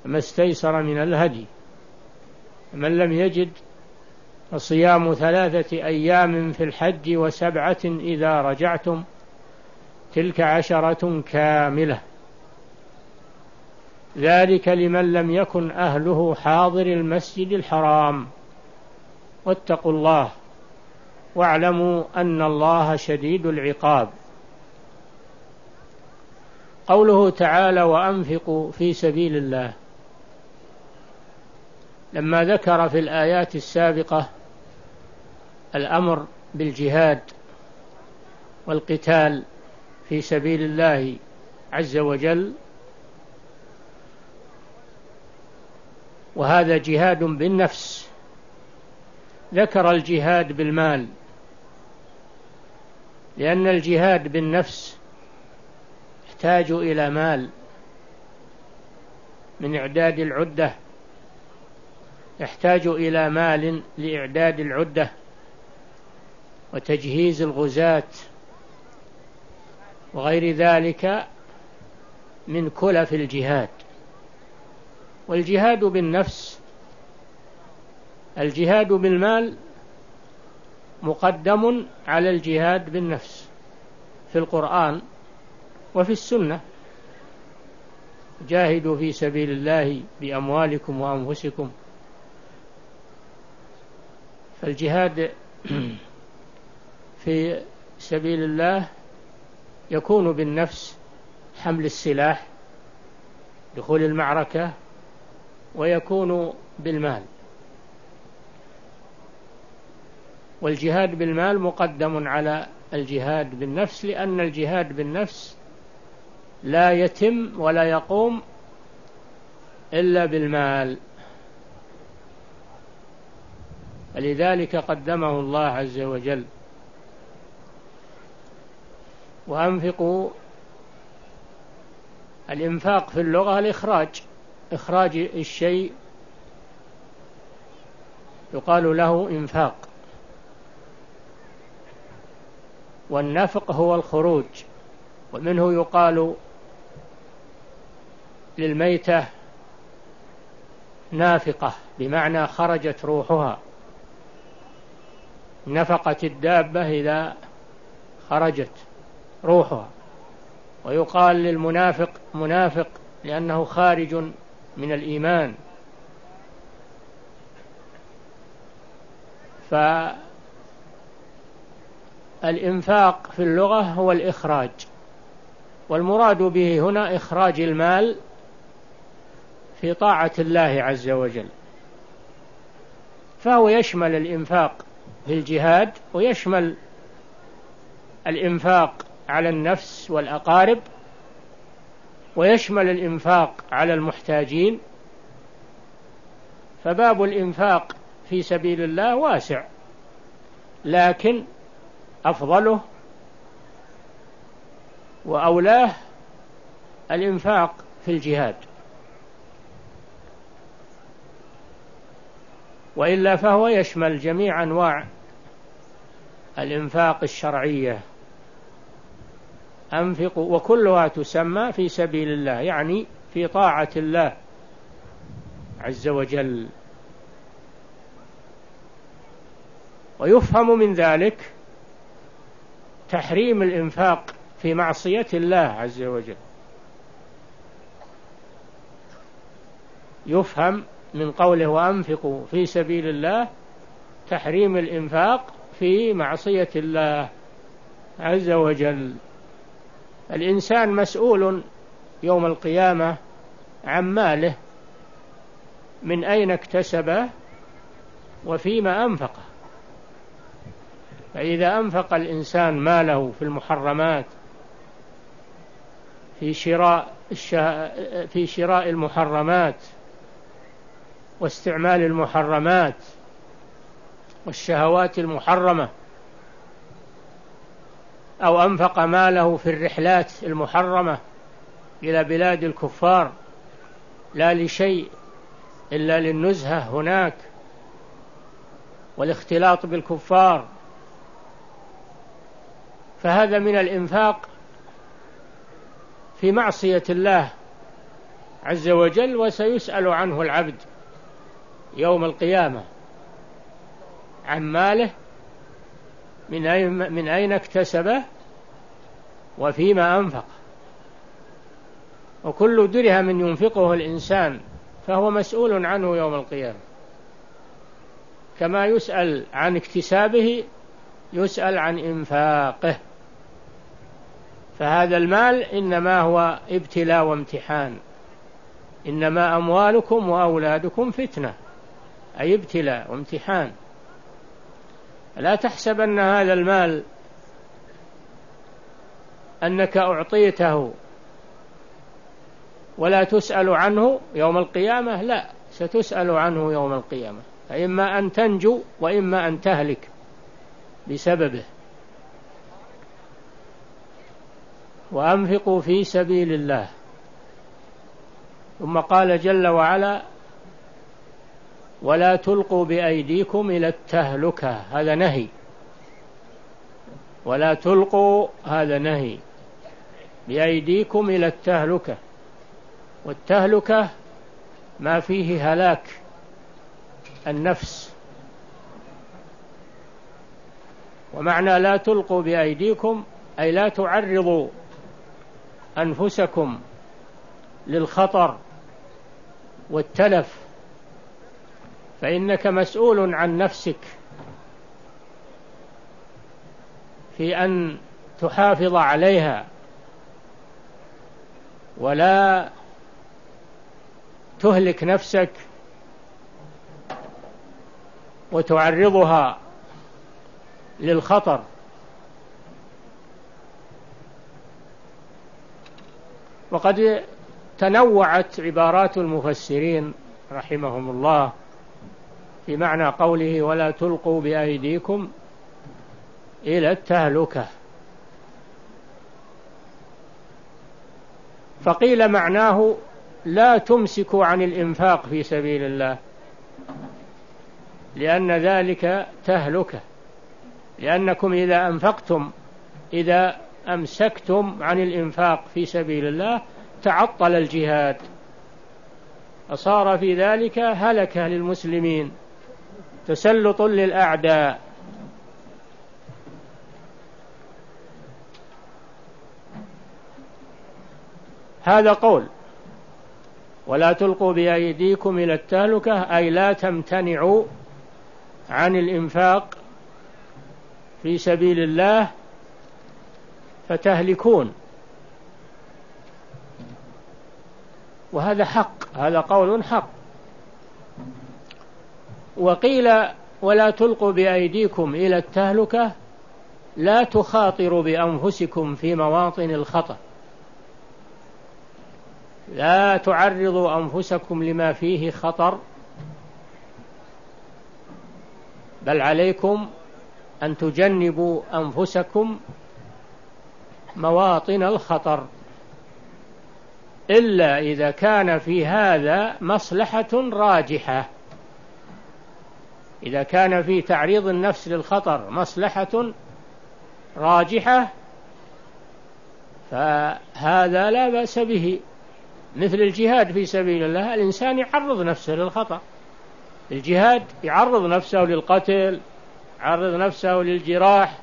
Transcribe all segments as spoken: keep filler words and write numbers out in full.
ما استيسر من الهدي. من لم يجد فصيام ثلاثة أيام في الحج وسبعة إذا رجعتم تلك عشرة كاملة، ذلك لمن لم يكن أهله حاضر المسجد الحرام. واتقوا الله واعلموا أن الله شديد العقاب. قوله تعالى وأنفقوا في سبيل الله، لما ذكر في الآيات السابقة الأمر بالجهاد والقتال في سبيل الله عز وجل، وهذا جهاد بالنفس، ذكر الجهاد بالمال، لأن الجهاد بالنفس يحتاج إلى مال من إعداد العدة، يحتاج إلى مال لإعداد العدة وتجهيز الغزاة وغير ذلك من كلف الجهاد. والجهاد بالنفس، الجهاد بالمال مقدم على الجهاد بالنفس في القرآن وفي السنة. جاهدوا في سبيل الله بأموالكم وأنفسكم. فالجهاد في سبيل الله يكون بالنفس، حمل السلاح، دخول المعركة، ويكون بالمال. والجهاد بالمال مقدم على الجهاد بالنفس، لأن الجهاد بالنفس لا يتم ولا يقوم إلا بالمال، لذلك قدمه الله عز وجل. وأنفقوا، الإنفاق في اللغة الإخراج، إخراج الشيء يقال له إنفاق، والنفق هو الخروج. ومنه يقال للميتة نافقة، بمعنى خرجت روحها، نفقت الدابة إذا خرجت روحها. ويقال للمنافق منافق لأنه خارج من الإيمان. فالإنفاق في اللغة هو الإخراج، والمراد به هنا إخراج المال في طاعة الله عز وجل. فهو يشمل الإنفاق في الجهاد، ويشمل الإنفاق على النفس والأقارب، ويشمل الإنفاق على المحتاجين. فباب الإنفاق في سبيل الله واسع، لكن أفضله وأولاه الإنفاق في الجهاد، وإلا فهو يشمل جميع أنواع الإنفاق الشرعية. أنفقوا، وكلها تسمى في سبيل الله، يعني في طاعة الله عز وجل. ويفهم من ذلك تحريم الإنفاق في معصية الله عز وجل. يفهم من قوله وأنفقوا في سبيل الله تحريم الإنفاق في معصية الله عز وجل. الإنسان مسؤول يوم القيامة عن ماله، من أين اكتسبه وفيما أنفقه. فإذا أنفق الإنسان ماله في المحرمات، في شراء في شراء المحرمات واستعمال المحرمات والشهوات المحرمة، أو أنفق ماله في الرحلات المحرمة إلى بلاد الكفار لا لشيء إلا للنزهة هناك والاختلاط بالكفار، فهذا من الإنفاق في معصية الله عز وجل، وسيسأل عنه العبد يوم القيامة عن ماله، من أين, من أين اكتسبه وفيما أنفق. وكل درهم ينفقه الإنسان فهو مسؤول عنه يوم القيامة، كما يسأل عن اكتسابه يسأل عن إنفاقه. فهذا المال إنما هو ابتلاء وامتحان، إنما أموالكم وأولادكم فتنة، أي ابتلاء وامتحان. لا تحسب أن هذا المال أنك أعطيته ولا تسأل عنه يوم القيامة، لا، ستسأل عنه يوم القيامة، فإما أن تنجو وإما أن تهلك بسببه. وأنفقوا في سبيل الله. ثم قال جل وعلا: ولا تلقوا بأيديكم إلى التهلكة. هذا نهي، ولا تلقوا، هذا نهي، بأيديكم إلى التهلكة. والتهلكة ما فيه هلاك النفس. ومعنى لا تلقوا بأيديكم أي لا تعرضوا أنفسكم للخطر والتلف، فإنك مسؤول عن نفسك في أن تحافظ عليها ولا تهلك نفسك وتعرضها للخطر. وقد تنوعت عبارات المفسرين رحمهم الله في معنى قوله: ولا تلقوا بأيديكم إلى التهلكة. فقيل معناه: لا تمسكوا عن الإنفاق في سبيل الله، لأن ذلك تهلكة، لأنكم إذا أنفقتم، إذا أمسكتم عن الإنفاق في سبيل الله تعطل الجهاد، فصار في ذلك هلكة للمسلمين، تسلط للأعداء. هذا قول. ولا تلقوا بأيديكم إلى التهلكة أي لا تمتنعوا عن الإنفاق في سبيل الله فتهلكون. وهذا حق، هذا قول حق. وقيل: ولا تلقوا بأيديكم إلى التهلكة لا تخاطروا بأنفسكم في مواطن الخطر، لا تعرضوا أنفسكم لما فيه خطر، بل عليكم أن تجنبوا أنفسكم مواطن الخطر، إلا إذا كان في هذا مصلحة راجحة. إذا كان في تعريض النفس للخطر مصلحة راجحة فهذا لا بأس به، مثل الجهاد في سبيل الله. الإنسان يعرض نفسه للخطر، الجهاد يعرض نفسه للقتل، يعرض نفسه للجراح،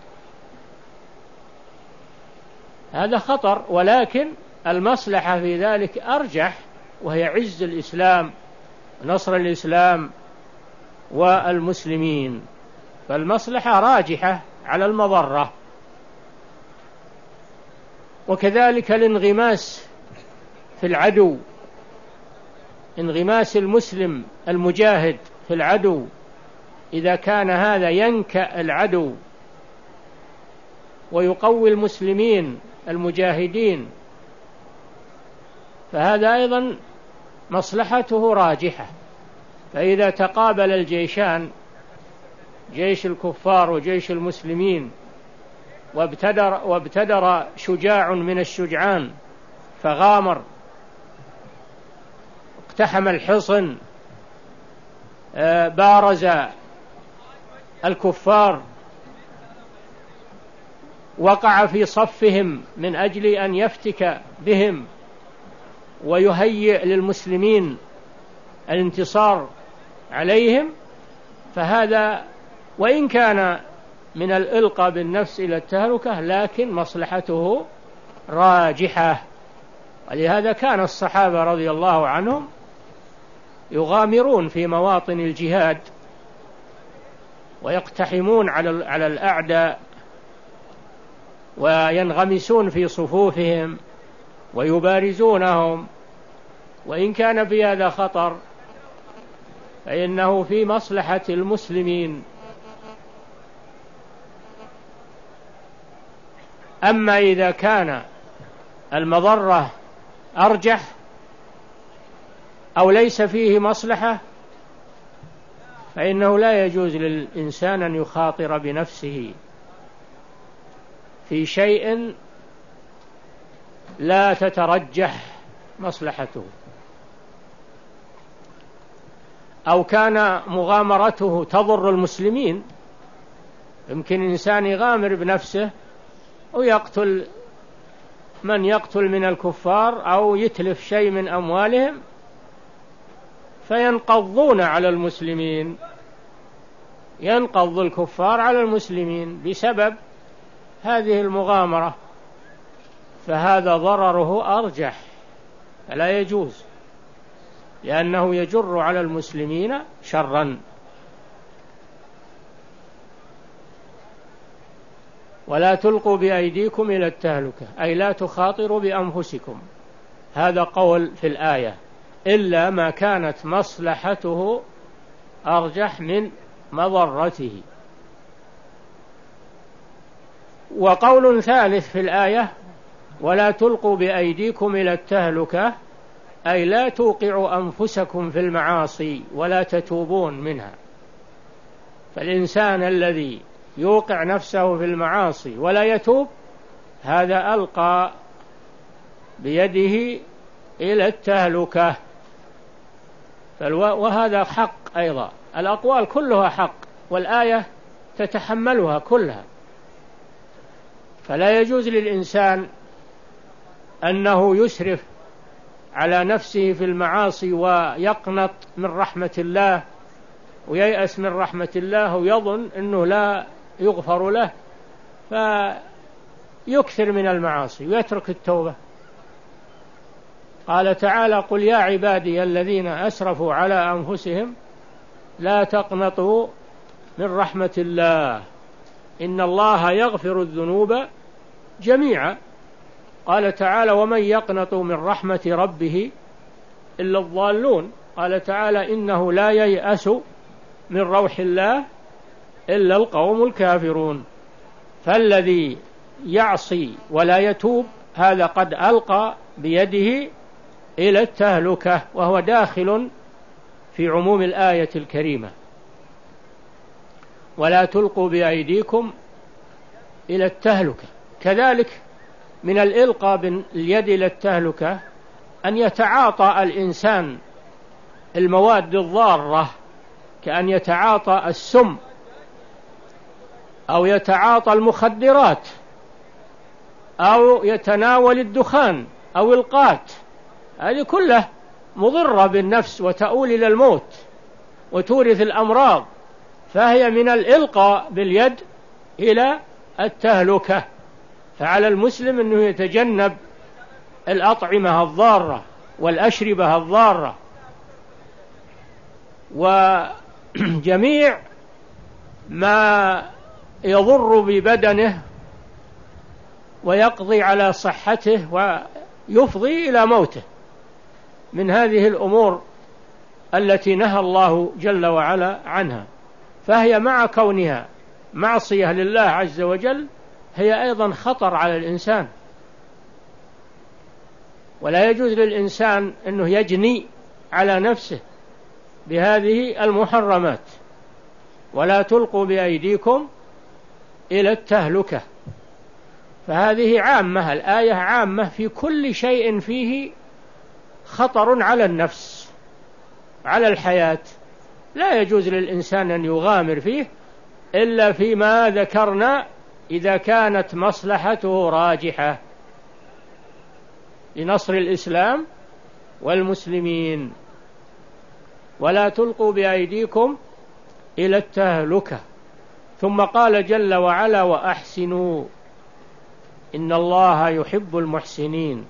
هذا خطر، ولكن المصلحة في ذلك أرجح، وهي عز الإسلام، نصر الإسلام والمسلمين، فالمصلحة راجحة على المضرة. وكذلك الانغماس في العدو، انغماس المسلم المجاهد في العدو، إذا كان هذا ينكأ العدو ويقوي المسلمين المجاهدين فهذا أيضا مصلحته راجحة. فإذا تقابل الجيشان، جيش الكفار وجيش المسلمين، وابتدر, وابتدر شجاع من الشجعان فغامر، اقتحم الحصن، بارز الكفار، وقع في صفهم من أجل أن يفتك بهم، ويهيئ للمسلمين الانتصار عليهم، فهذا وإن كان من الإلقاء بالنفس إلى التهلكة لكن مصلحته راجحة. ولهذا كان الصحابة رضي الله عنهم يغامرون في مواطن الجهاد ويقتحمون على على الأعداء وينغمسون في صفوفهم ويبارزونهم، وإن كان في هذا خطر فإنه في مصلحة المسلمين. أما إذا كان المضرة أرجح أو ليس فيه مصلحة فإنه لا يجوز للإنسان أن يخاطر بنفسه في شيء لا تترجح مصلحته، أو كان مغامرته تضر المسلمين. يمكن إنسان يغامر بنفسه ويقتل من يقتل من الكفار أو يتلف شيء من أموالهم فينقضون على المسلمين، ينقض الكفار على المسلمين بسبب هذه المغامرة، فهذا ضرره أرجح، فلا يجوز، لأنه يجر على المسلمين شرا. ولا تلقوا بأيديكم إلى التهلكة، أي لا تخاطروا بأنفسكم. هذا قول في الآية، إلا ما كانت مصلحته أرجح من مضرته. وقول ثالث في الآية، ولا تلقوا بأيديكم إلى التهلكة، أي لا توقعوا أنفسكم في المعاصي ولا تتوبون منها. فالإنسان الذي يوقع نفسه في المعاصي ولا يتوب هذا ألقى بيده إلى التهلكة. وهذا حق أيضا، الأقوال كلها حق والآية تتحملها كلها. فلا يجوز للإنسان أنه يسرف على نفسه في المعاصي ويقنط من رحمة الله وييأس من رحمة الله ويظن أنه لا يغفر له فيكثر من المعاصي ويترك التوبة. قال تعالى: قل يا عبادي الذين أسرفوا على أنفسهم لا تقنطوا من رحمة الله إن الله يغفر الذنوب جميعا. قال تعالى: ومن يقنط من رحمة ربه إلا الضالون. قال تعالى: إنه لا ييأس من روح الله إلا القوم الكافرون. فالذي يعصي ولا يتوب هذا قد ألقى بيده إلى التهلكة، وهو داخل في عموم الآية الكريمة. ولا تلقوا بأيديكم إلى التهلكة. كذلك من الإلقاء باليد إلى التهلكة أن يتعاطى الإنسان المواد الضارة، كأن يتعاطى السم أو يتعاطى المخدرات أو يتناول الدخان أو القات. هذه كلها مضرة بالنفس وتؤول إلى الموت وتورث الأمراض، فهي من الإلقاء باليد إلى التهلكة. فعلى المسلم أنه يتجنب الأطعمة الضارة والأشربة الضارة وجميع ما يضر ببدنه ويقضي على صحته ويفضي إلى موته من هذه الأمور التي نهى الله جل وعلا عنها. فهي مع كونها معصية لله عز وجل هي أيضا خطر على الإنسان، ولا يجوز للإنسان أنه يجني على نفسه بهذه المحرمات. ولا تلقوا بأيديكم إلى التهلكة. فهذه عامة، الآية عامة في كل شيء فيه خطر على النفس على الحياة. لا يجوز للإنسان أن يغامر فيه إلا فيما ذكرنا إذا كانت مصلحته راجحة لنصر الإسلام والمسلمين ولا تلقوا بأيديكم إلى التهلكة. ثم قال جل وعلا وأحسنوا إن الله يحب المحسنين.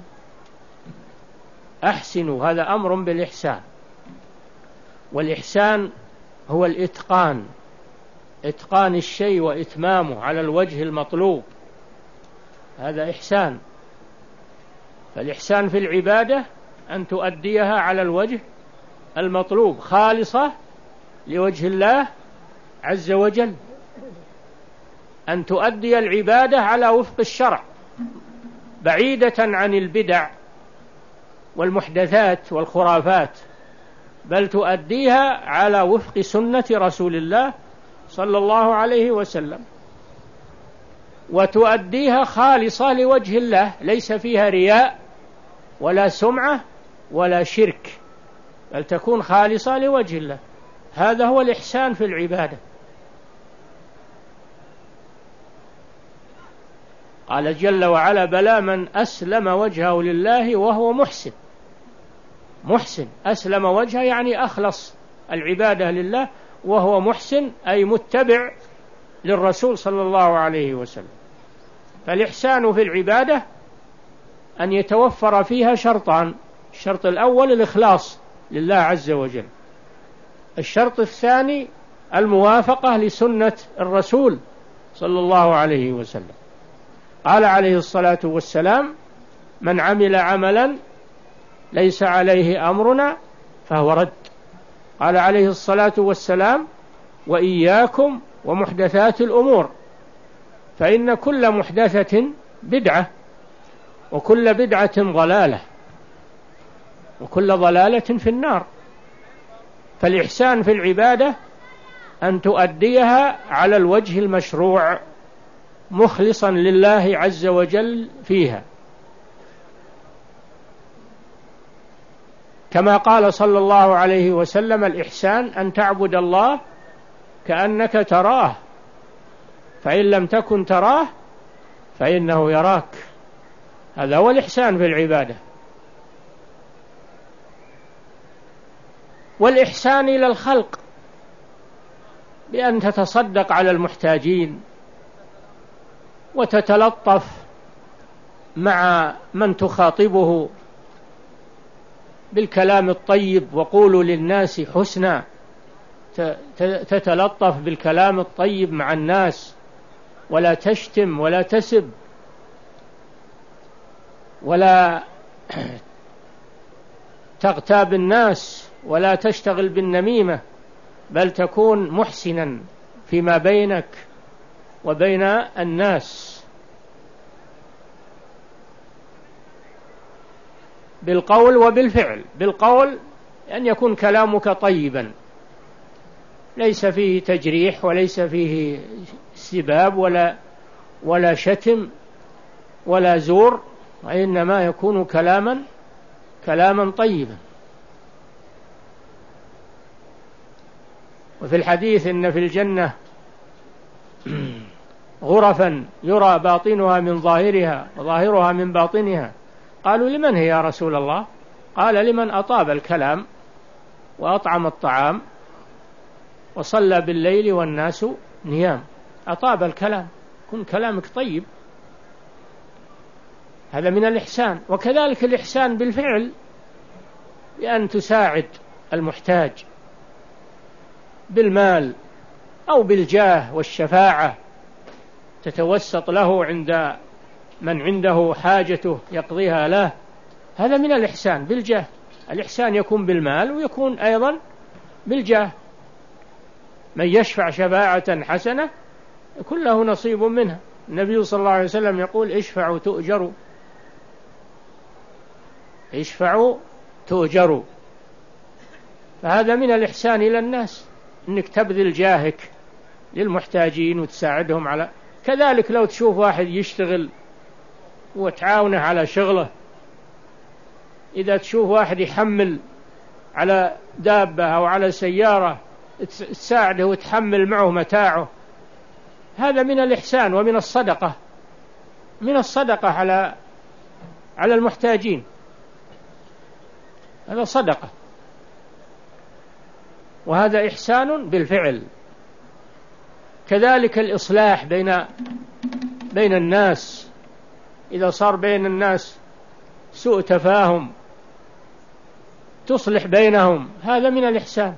أحسنوا هذا أمر بالإحسان، والإحسان هو الإتقان، إتقان الشيء وإتمامه على الوجه المطلوب، هذا إحسان. فالإحسان في العبادة أن تؤديها على الوجه المطلوب خالصة لوجه الله عز وجل، أن تؤدي العبادة على وفق الشرع بعيدة عن البدع والمحدثات والخرافات، بل تؤديها على وفق سنة رسول الله صلى الله عليه وسلم، وتؤديها خالصة لوجه الله ليس فيها رياء ولا سمعة ولا شرك، بل تكون خالصة لوجه الله. هذا هو الإحسان في العبادة. قال جل وعلا بلى من أسلم وجهه لله وهو محسن. محسن أسلم وجهه يعني أخلص العبادة لله، وهو محسن أي متبع للرسول صلى الله عليه وسلم. فالإحسان في العبادة أن يتوفر فيها شرطان: الشرط الأول الإخلاص لله عز وجل، الشرط الثاني الموافقة لسنة الرسول صلى الله عليه وسلم. قال عليه الصلاة والسلام من عمل عملا ليس عليه أمرنا فهو رد. قال عليه الصلاة والسلام وإياكم ومحدثات الأمور فإن كل محدثة بدعة وكل بدعة ضلالة وكل ضلالة في النار. فالإحسان في العبادة أن تؤديها على الوجه المشروع مخلصا لله عز وجل فيها، كما قال صلى الله عليه وسلم الإحسان أن تعبد الله كأنك تراه فإن لم تكن تراه فإنه يراك. هذا هو الإحسان في العبادة. والإحسان إلى الخلق بأن تتصدق على المحتاجين وتتلطف مع من تخاطبه بالكلام الطيب، وقولوا للناس حسنا، تتلطف بالكلام الطيب مع الناس، ولا تشتم ولا تسب ولا تغتاب الناس ولا تشتغل بالنميمة، بل تكون محسنا فيما بينك وبين الناس بالقول وبالفعل. بالقول أن يكون كلامك طيبا ليس فيه تجريح وليس فيه سباب ولا ولا شتم ولا زور، وإنما يكون كلاما كلاما طيبا. وفي الحديث إن في الجنة غرفا يرى باطنها من ظاهرها وظاهرها من باطنها. قالوا لمن هي يا رسول الله؟ قال لمن أطاب الكلام وأطعم الطعام وصلى بالليل والناس نيام. أطاب الكلام، كن كلامك طيب، هذا من الإحسان. وكذلك الإحسان بالفعل بأن تساعد المحتاج بالمال أو بالجاه والشفاعة، تتوسط له عند من عنده حاجته يقضيها له، هذا من الإحسان بالجاه. الإحسان يكون بالمال ويكون أيضا بالجاه. من يشفع شفاعة حسنة يكون له نصيب منها. النبي صلى الله عليه وسلم يقول اشفعوا تؤجروا، اشفعوا تؤجروا. فهذا من الإحسان إلى الناس، أنك تبذل جاهك للمحتاجين وتساعدهم على. كذلك لو تشوف واحد يشتغل وتعاونه على شغله، إذا تشوف واحد يحمل على دابة أو على سيارة تساعده وتحمل معه متاعه، هذا من الإحسان ومن الصدقة، من الصدقة على على المحتاجين. هذا صدقة، وهذا إحسان بالفعل. كذلك الإصلاح بين بين الناس، إذا صار بين الناس سوء تفاهم تصلح بينهم، هذا من الإحسان.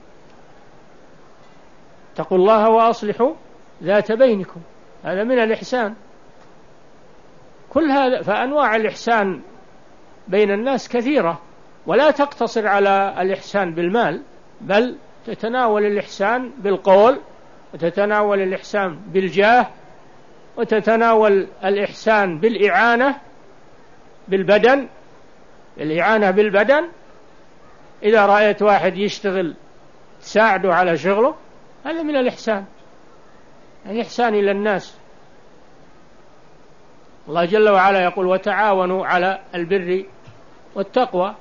اتقوا الله وأصلحوا ذات بينكم، هذا من الإحسان. كل هذا، فأنواع الإحسان بين الناس كثيرة، ولا تقتصر على الإحسان بالمال، بل تتناول الإحسان بالقول، وتتناول الإحسان بالجاه، وتتناول الإحسان بالإعانة بالبدن، الإعانة بالبدن. إذا رأيت واحد يشتغل تساعده على شغله، هذا من الإحسان، الإحسان إلى الناس. الله جل وعلا يقول: وتعاونوا على البر والتقوى.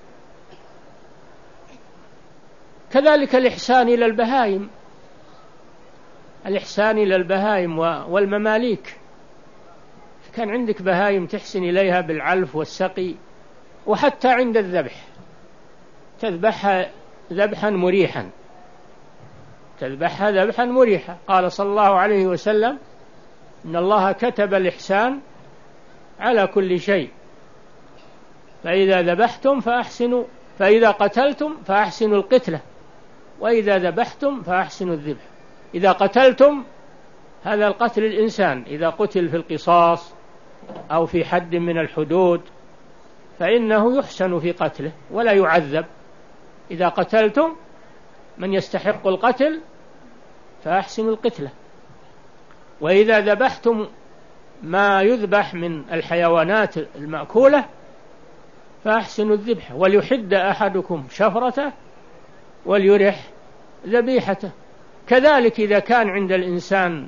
كذلك الإحسان إلى البهائم، الإحسان إلى البهائم والمماليك. كان عندك بهائم تحسن إليها بالعلف والسقي، وحتى عند الذبح تذبحها ذبحا مريحا، تذبحها ذبحا مريحا. قال صلى الله عليه وسلم: إن الله كتب الإحسان على كل شيء، فإذا ذبحتم فأحسنوا، فإذا قتلتم فأحسنوا القتلة، وإذا ذبحتم فأحسنوا الذبح. إذا قتلتم، هذا القتل الإنسان، إذا قتل في القصاص أو في حد من الحدود فإنه يحسن في قتله ولا يعذب. إذا قتلتم من يستحق القتل فأحسنوا القتلة. وإذا ذبحتم ما يذبح من الحيوانات المأكولة فأحسنوا الذبح، وليحد أحدكم شفرته وليرح ذبيحته. كذلك إذا كان عند الإنسان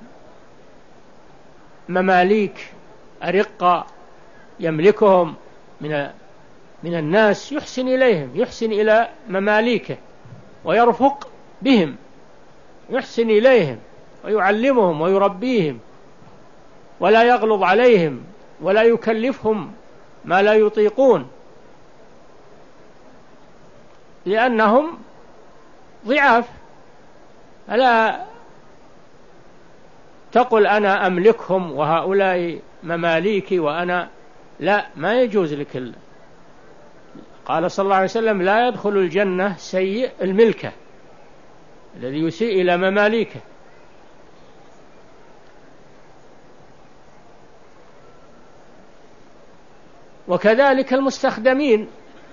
مماليك أرقة يملكهم من من الناس، يحسن إليهم، يحسن إلى مماليكه ويرفق بهم، يحسن إليهم ويعلمهم ويربيهم، ولا يغلظ عليهم ولا يكلفهم ما لا يطيقون، لأنهم ضعاف. ألا تقل أنا أملكهم وهؤلاء مماليكي وأنا لا، ما يجوز لك. قال صلى الله عليه وسلم: لا يدخل الجنة سيء الملكة، الذي يسيء إلى مماليكه. وكذلك المستخدمين،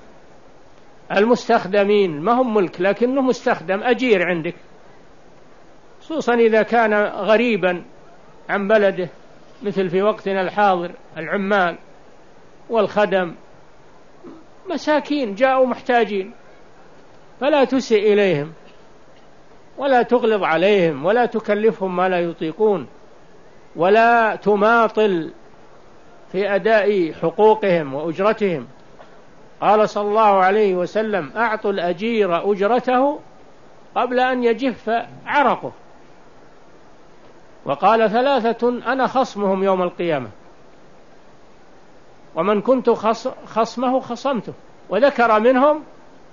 المستخدمين ما هم ملك لكنه مستخدم، أجير عندك، خصوصا إذا كان غريبا عن بلده، مثل في وقتنا الحاضر العمال والخدم مساكين جاءوا محتاجين، فلا تسئ إليهم ولا تغلظ عليهم ولا تكلفهم ما لا يطيقون، ولا تماطل في أداء حقوقهم وأجرتهم. قال صلى الله عليه وسلم: أعطوا الأجير أجرته قبل أن يجف عرقه. وقال: ثلاثة أنا خصمهم يوم القيامة، ومن كنت خصمه خصمته. وذكر منهم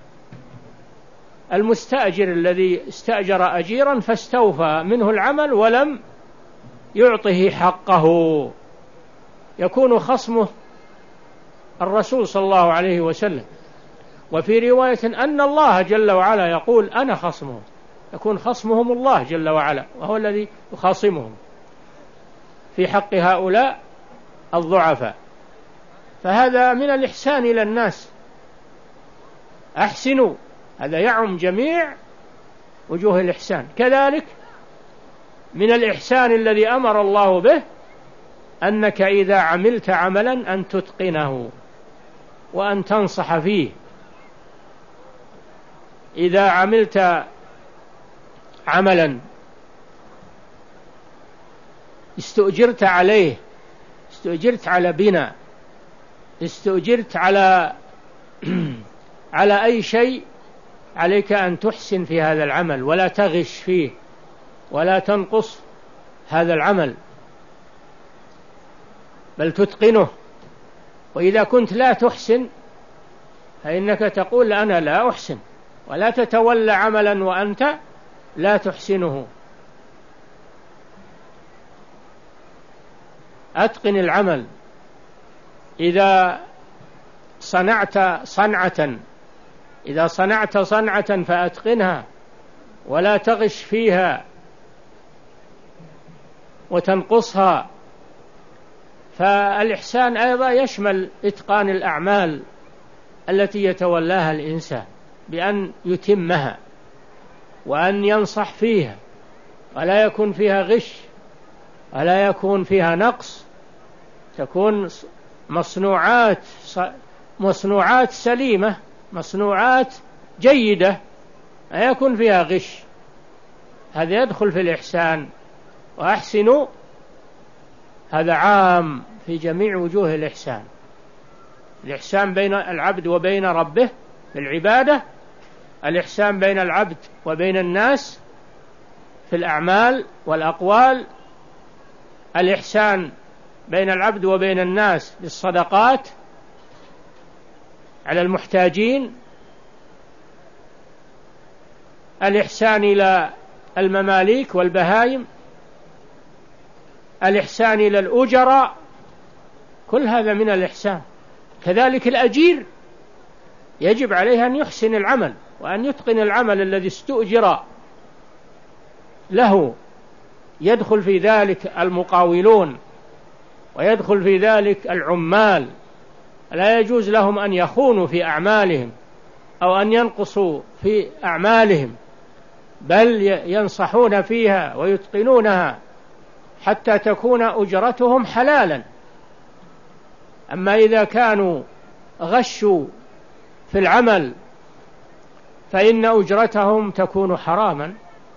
المستأجر الذي استأجر أجيرا فاستوفى منه العمل ولم يعطه حقه، يكون خصمه الرسول صلى الله عليه وسلم. وفي رواية أن الله جل وعلا يقول: أنا خصمهم، يكون خصمهم الله جل وعلا، وهو الذي يخاصمهم في حق هؤلاء الضعفاء. فهذا من الإحسان إلى الناس. أحسنوا، هذا يعم جميع وجوه الإحسان. كذلك من الإحسان الذي أمر الله به أنك إذا عملت عملا أن تتقنه وأن تنصح فيه. إذا عملت عملا استؤجرت عليه، استؤجرت على بناء، استؤجرت على على أي شيء، عليك أن تحسن في هذا العمل ولا تغش فيه ولا تنقص هذا العمل، بل تتقنه. وإذا كنت لا تحسن فإنك تقول أنا لا أحسن، ولا تتولى عملا وأنت لا تحسنه. أتقن العمل. إذا صنعت صنعة إذا صنعت صنعة فأتقنها ولا تغش فيها وتنقصها. فالإحسان أيضا يشمل إتقان الأعمال التي يتولاها الإنسان بأن يتمها وأن ينصح فيها ولا يكون فيها غش ولا يكون فيها نقص، تكون مصنوعات مصنوعات سليمة، مصنوعات جيدة، لا يكون فيها غش. هذا يدخل في الإحسان. وأحسنوا هذا عام في جميع وجوه الإحسان. الإحسان بين العبد وبين ربه في العبادة، الإحسان بين العبد وبين الناس في الأعمال والأقوال، الإحسان بين العبد وبين الناس بالصدقات على المحتاجين، الإحسان إلى المماليك والبهائم، الإحسان إلى الأجراء، كل هذا من الإحسان. كذلك الأجير يجب عليه أن يحسن العمل وأن يتقن العمل الذي استؤجر له. يدخل في ذلك المقاولون ويدخل في ذلك العمال. لا يجوز لهم أن يخونوا في أعمالهم أو أن ينقصوا في أعمالهم، بل ينصحون فيها ويتقنونها حتى تكون أجرتهم حلالا. أما إذا كانوا غشوا في العمل فإن أجرتهم تكون حراما.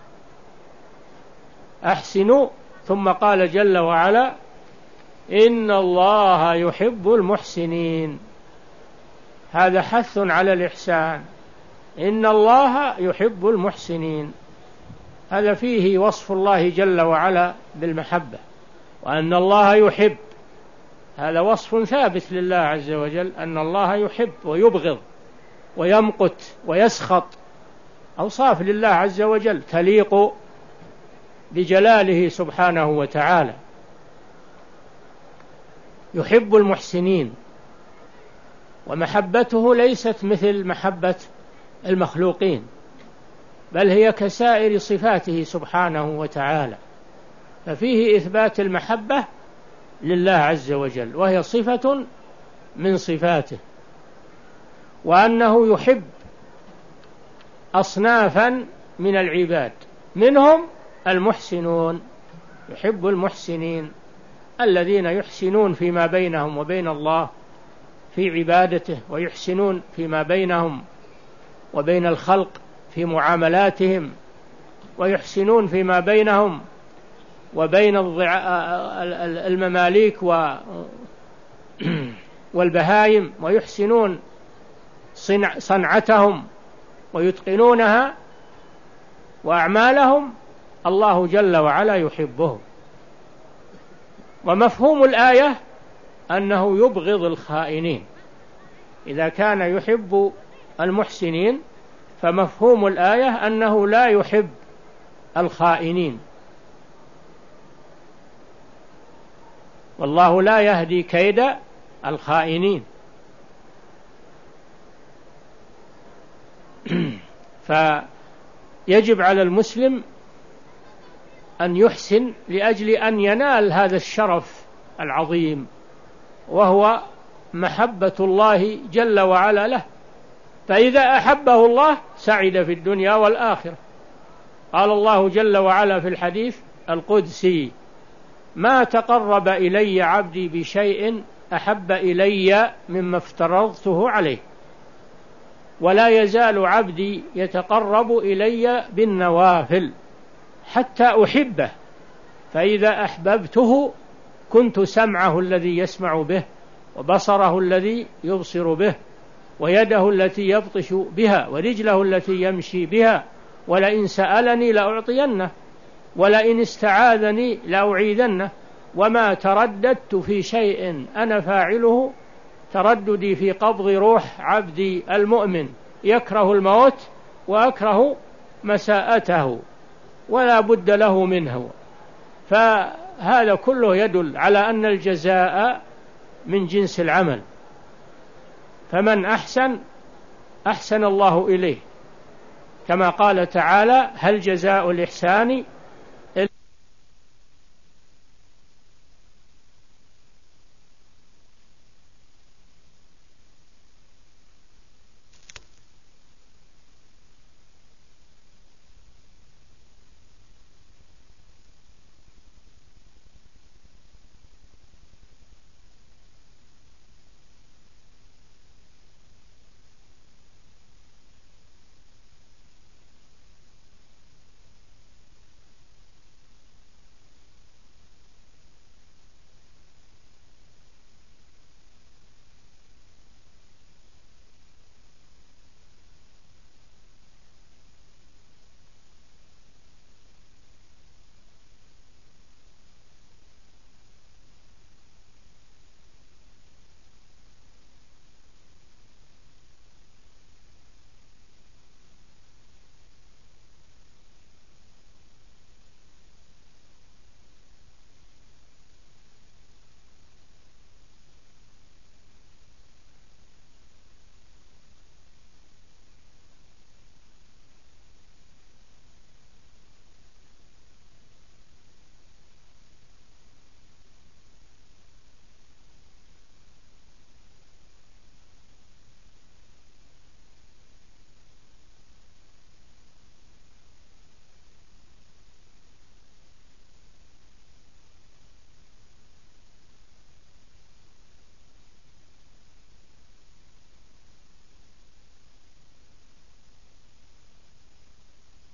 أحسنوا. ثم قال جل وعلا إن الله يحب المحسنين. هذا حث على الإحسان. إن الله يحب المحسنين، هذا فيه وصف الله جل وعلا بالمحبة، وأن الله يحب، هذا وصف ثابت لله عز وجل، أن الله يحب ويبغض ويمقت ويسخط، أوصاف لله عز وجل تليق بجلاله سبحانه وتعالى. يحب المحسنين، ومحبته ليست مثل محبة المخلوقين، بل هي كسائر صفاته سبحانه وتعالى، ففيه إثبات المحبة لله عز وجل وهي صفة من صفاته، وأنه يحب أصنافا من العباد، منهم المحسنون. يحب المحسنين الذين يحسنون فيما بينهم وبين الله في عبادته، ويحسنون فيما بينهم وبين الخلق في معاملاتهم، ويحسنون فيما بينهم وبين المماليك والبهائم، ويحسنون صنعتهم ويتقنونها وأعمالهم. الله جل وعلا يحبهم. ومفهوم الآية أنه يبغض الخائنين. إذا كان يحب المحسنين فمفهوم الآية أنه لا يحب الخائنين، والله لا يهدي كيد الخائنين. فيجب على المسلم أن يحسن لأجل أن ينال هذا الشرف العظيم، وهو محبة الله جل وعلا له. فإذا أحبه الله سعد في الدنيا والآخرة. قال الله جل وعلا في الحديث القدسي: ما تقرب إلي عبدي بشيء أحب إلي مما افترضته عليه، ولا يزال عبدي يتقرب إلي بالنوافل حتى أحبه، فإذا أحببته كنت سمعه الذي يسمع به، وبصره الذي يبصر به، ويده التي يبطش بها، ورجله التي يمشي بها، ولئن سألني لأعطينه، ولئن استعاذني لأعيذنه، وما ترددت في شيء أنا فاعله ترددي في قبض روح عبدي المؤمن، يكره الموت وأكره مساءته ولا بد له منه. فهذا كله يدل على أن الجزاء من جنس العمل، فمن أحسن أحسن الله إليه، كما قال تعالى: هل جزاء الإحسان